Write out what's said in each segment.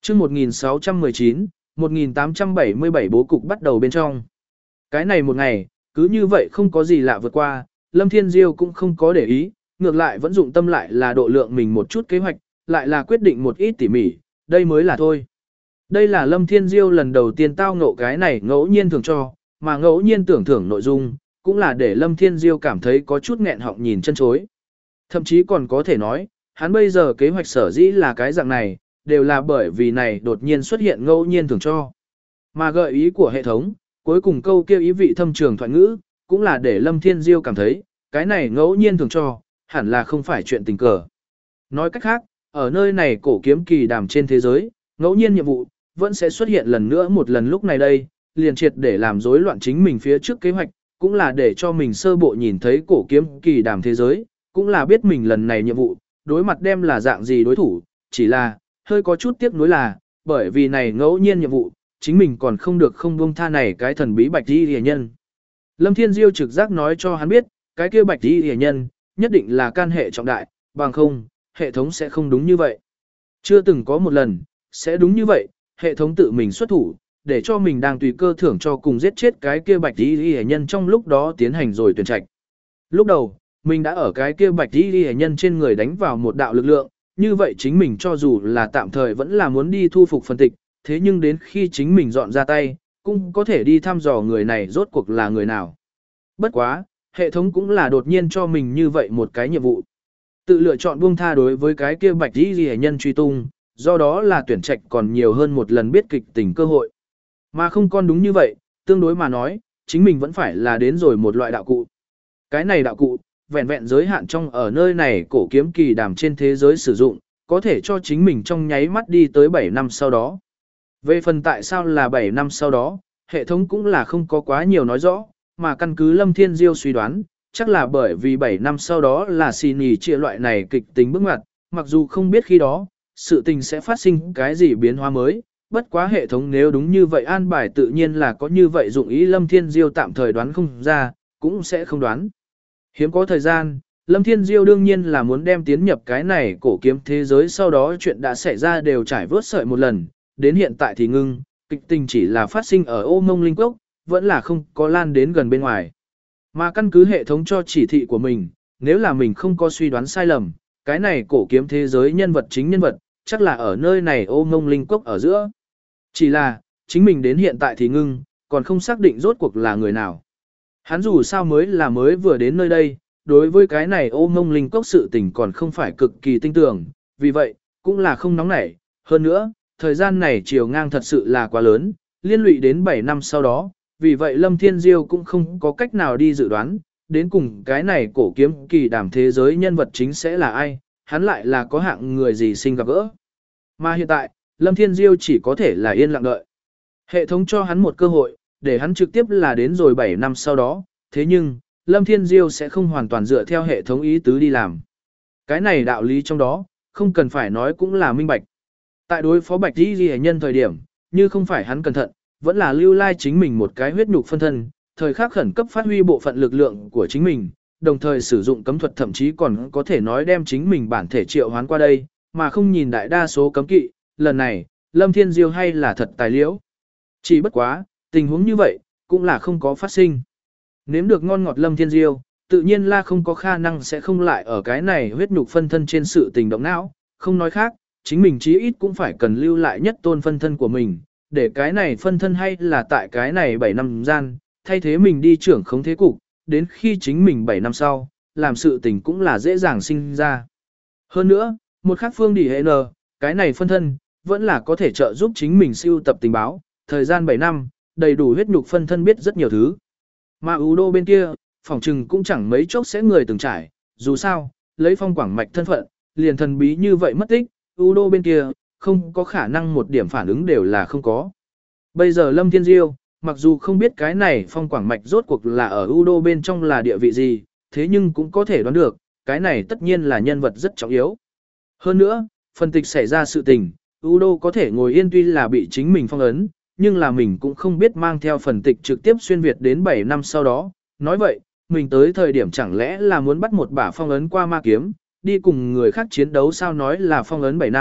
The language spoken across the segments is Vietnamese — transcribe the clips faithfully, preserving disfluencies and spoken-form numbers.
chương một nghìn sáu trăm mười chín, một nghìn tám trăm bảy mươi bảy bố cục bắt đầu bên trong. Cái này một ngày, cứ như vậy không có gì lạ vượt qua, Lâm Thiên Diêu cũng không có để ý, ngược lại vẫn dụng tâm lại là độ lượng mình một chút kế hoạch, lại là quyết định một ít tỉ mỉ, đây mới là thôi. Đây là Lâm Thiên Diêu lần đầu tiên tao ngộ cái này ngẫu nhiên thường cho, mà ngẫu nhiên tưởng thưởng nội dung, cũng là để Lâm Thiên Diêu cảm thấy có chút nghẹn họng nhìn chân chối. Thậm chí còn có thể nói, hắn bây giờ kế hoạch sở dĩ là cái dạng này, đều là bởi vì này đột nhiên xuất hiện ngẫu nhiên thường cho. Mà gợi ý của hệ thống, cuối cùng câu kêu ý vị thâm trường thoại ngữ, cũng là để Lâm Thiên Diêu cảm thấy, cái này ngẫu nhiên thường cho, hẳn là không phải chuyện tình cờ. Nói cách khác, ở nơi này cổ kiếm kỳ đàm trên thế giới, ngẫu nhiên nhiệm vụ, vẫn sẽ xuất hiện lần nữa một lần lúc này đây, liền triệt để làm rối loạn chính mình phía trước kế hoạch, cũng là để cho mình sơ bộ nhìn thấy cổ kiếm kỳ đàm thế giới, cũng là biết mình lần này nhiệm vụ, đối mặt đem là dạng gì đối thủ, chỉ là, hơi có chút tiếc nuối là, bởi vì này ngẫu nhiên nhiệm vụ, chính mình còn không được không buông tha này cái thần bí bạch y hề nhân. Lâm Thiên Diêu trực giác nói cho hắn biết, cái kia bạch y hề nhân, nhất định là can hệ trọng đại, bằng không, hệ thống sẽ không đúng như vậy. Chưa từng có một lần, sẽ đúng như vậy, hệ thống tự mình xuất thủ, để cho mình đang tùy cơ thưởng cho cùng giết chết cái kia bạch y hề nhân trong lúc đó tiến hành rồi tuyển trạch. Lúc đầu, mình đã ở cái kia bạch y hề nhân trên người đánh vào một đạo lực lượng, như vậy chính mình cho dù là tạm thời vẫn là muốn đi thu phục phân tịch, thế nhưng đến khi chính mình dọn ra tay, cũng có thể đi thăm dò người này rốt cuộc là người nào. Bất quá, hệ thống cũng là đột nhiên cho mình như vậy một cái nhiệm vụ. Tự lựa chọn buông tha đối với cái kia bạch y hề nhân truy tung, do đó là tuyển trạch còn nhiều hơn một lần biết kịch tình cơ hội. Mà không còn đúng như vậy, tương đối mà nói, chính mình vẫn phải là đến rồi một loại đạo cụ. Cái này đạo cụ, vẹn vẹn giới hạn trong ở nơi này cổ kiếm kỳ đàm trên thế giới sử dụng, có thể cho chính mình trong nháy mắt đi tới bảy năm sau đó. Về phần tại sao là bảy năm sau đó, hệ thống cũng là không có quá nhiều nói rõ, mà căn cứ Lâm Thiên Diêu suy đoán, chắc là bởi vì bảy năm sau đó là xì nhì chia loại này kịch tính bước ngoặt, mặc dù không biết khi đó, sự tình sẽ phát sinh cái gì biến hóa mới, bất quá hệ thống nếu đúng như vậy an bài tự nhiên là có như vậy dụng ý Lâm Thiên Diêu tạm thời đoán không ra, cũng sẽ không đoán. Hiếm có thời gian, Lâm Thiên Diêu đương nhiên là muốn đem tiến nhập cái này cổ kiếm thế giới sau đó chuyện đã xảy ra đều trải vớt sợi một lần, đến hiện tại thì ngưng, kịch tình chỉ là phát sinh ở ô mông linh quốc, vẫn là không có lan đến gần bên ngoài. Mà căn cứ hệ thống cho chỉ thị của mình, nếu là mình không có suy đoán sai lầm, cái này cổ kiếm thế giới nhân vật chính nhân vật, chắc là ở nơi này ô mông linh quốc ở giữa. Chỉ là, chính mình đến hiện tại thì ngưng, còn không xác định rốt cuộc là người nào. Hắn dù sao mới là mới vừa đến nơi đây, đối với cái này ô mông linh quốc sự tình còn không phải cực kỳ tinh tường, vì vậy, cũng là không nóng nảy. Hơn nữa, thời gian này chiều ngang thật sự là quá lớn, liên lụy đến bảy năm sau đó, vì vậy Lâm Thiên Diêu cũng không có cách nào đi dự đoán, đến cùng cái này cổ kiếm kỳ đàm thế giới nhân vật chính sẽ là ai, hắn lại là có hạng người gì sinh gặp gỡ. Mà hiện tại, Lâm Thiên Diêu chỉ có thể là yên lặng đợi. Hệ thống cho hắn một cơ hội, để hắn trực tiếp là đến rồi bảy năm sau đó, thế nhưng, Lâm Thiên Diêu sẽ không hoàn toàn dựa theo hệ thống ý tứ đi làm. Cái này đạo lý trong đó, không cần phải nói cũng là minh bạch. Tại đối phó bạch đi ghi nhân thời điểm, như không phải hắn cẩn thận, vẫn là lưu lai chính mình một cái huyết nhục phân thân, thời khắc khẩn cấp phát huy bộ phận lực lượng của chính mình, đồng thời sử dụng cấm thuật thậm chí còn có thể nói đem chính mình bản thể triệu hoán qua đây, mà không nhìn đại đa số cấm kỵ, lần này, Lâm Thiên Diêu hay là thật tài liễu. Chỉ bất quá, tình huống như vậy, cũng là không có phát sinh. Nếm được ngon ngọt Lâm Thiên Diêu, tự nhiên là không có khả năng sẽ không lại ở cái này huyết nhục phân thân trên sự tình động não, không nói khác, chính mình chí ít cũng phải cần lưu lại nhất tôn phân thân của mình, để cái này phân thân hay là tại cái này bảy năm gian, thay thế mình đi trưởng khống thế cục, đến khi chính mình bảy năm sau, làm sự tình cũng là dễ dàng sinh ra. Hơn nữa, một khác phương đi hệ n, cái này phân thân, vẫn là có thể trợ giúp chính mình siêu tập tình báo, thời gian bảy năm, đầy đủ huyết nhục phân thân biết rất nhiều thứ. Mà ưu đô bên kia, phòng trừng cũng chẳng mấy chốc sẽ người từng trải, dù sao, lấy phong quảng mạch thân phận, liền thần bí như vậy mất tích, ưu đô bên kia, không có khả năng một điểm phản ứng đều là không có. Bây giờ Lâm Thiên Diêu, mặc dù không biết cái này phong quảng mạch rốt cuộc là ở ưu đô bên trong là địa vị gì, thế nhưng cũng có thể đoán được, cái này tất nhiên là nhân vật rất trọng yếu. Hơn nữa, phân tịch xảy ra sự tình, ưu đô có thể ngồi yên tuy là bị chính mình phong ấn, nhưng là mình cũng không biết mang theo phần tịch trực tiếp xuyên Việt đến bảy năm sau đó. Nói vậy, mình tới thời điểm chẳng lẽ là muốn bắt một bả phong ấn qua ma kiếm, đi cùng người khác chiến đấu sao nói là phong ấn bảy năm,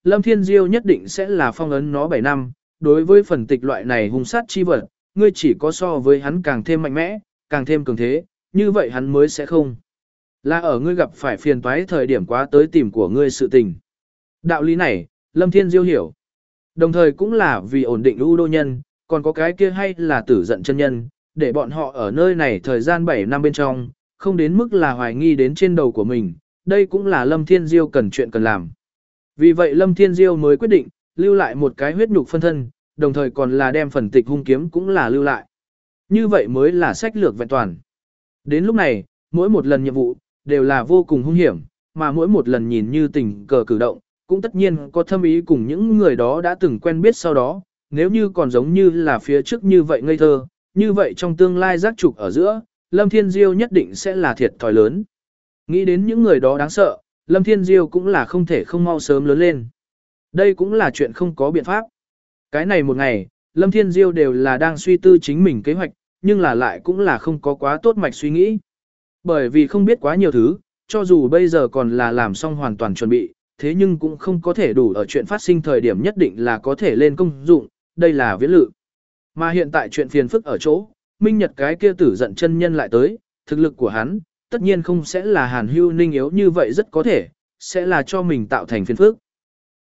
Lâm Thiên Diêu nhất định sẽ là phong ấn nó bảy năm, đối với phần tịch loại này hung sát chi vật, ngươi chỉ có so với hắn càng thêm mạnh mẽ, càng thêm cường thế, như vậy hắn mới sẽ không. Là ở ngươi gặp phải phiền toái thời điểm quá tới tìm của ngươi sự tình. Đạo lý này, Lâm Thiên Diêu hiểu. Đồng thời cũng là vì ổn định U Đô nhân, còn có cái kia hay là tử giận chân nhân, để bọn họ ở nơi này thời gian bảy năm bên trong, không đến mức là hoài nghi đến trên đầu của mình, đây cũng là Lâm Thiên Diêu cần chuyện cần làm. Vì vậy Lâm Thiên Diêu mới quyết định, lưu lại một cái huyết nhục phân thân, đồng thời còn là đem phần tịch hung kiếm cũng là lưu lại. Như vậy mới là sách lược vẹn toàn. Đến lúc này, mỗi một lần nhiệm vụ, đều là vô cùng hung hiểm, mà mỗi một lần nhìn như tình cờ cử động, cũng tất nhiên có thâm ý cùng những người đó đã từng quen biết sau đó, nếu như còn giống như là phía trước như vậy ngây thơ, như vậy trong tương lai giác trục ở giữa, Lâm Thiên Diêu nhất định sẽ là thiệt thòi lớn. Nghĩ đến những người đó đáng sợ, Lâm Thiên Diêu cũng là không thể không mau sớm lớn lên. Đây cũng là chuyện không có biện pháp. Cái này một ngày, Lâm Thiên Diêu đều là đang suy tư chính mình kế hoạch, nhưng là lại cũng là không có quá tốt mạch suy nghĩ. Bởi vì không biết quá nhiều thứ, cho dù bây giờ còn là làm xong hoàn toàn chuẩn bị, thế nhưng cũng không có thể đủ ở chuyện phát sinh thời điểm nhất định là có thể lên công dụng, đây là viễn lự. Mà hiện tại chuyện phiền phức ở chỗ, Minh Nhật cái kia tử giận chân nhân lại tới, thực lực của hắn, tất nhiên không sẽ là Hàn Hưu Ninh yếu như vậy rất có thể, sẽ là cho mình tạo thành phiền phức.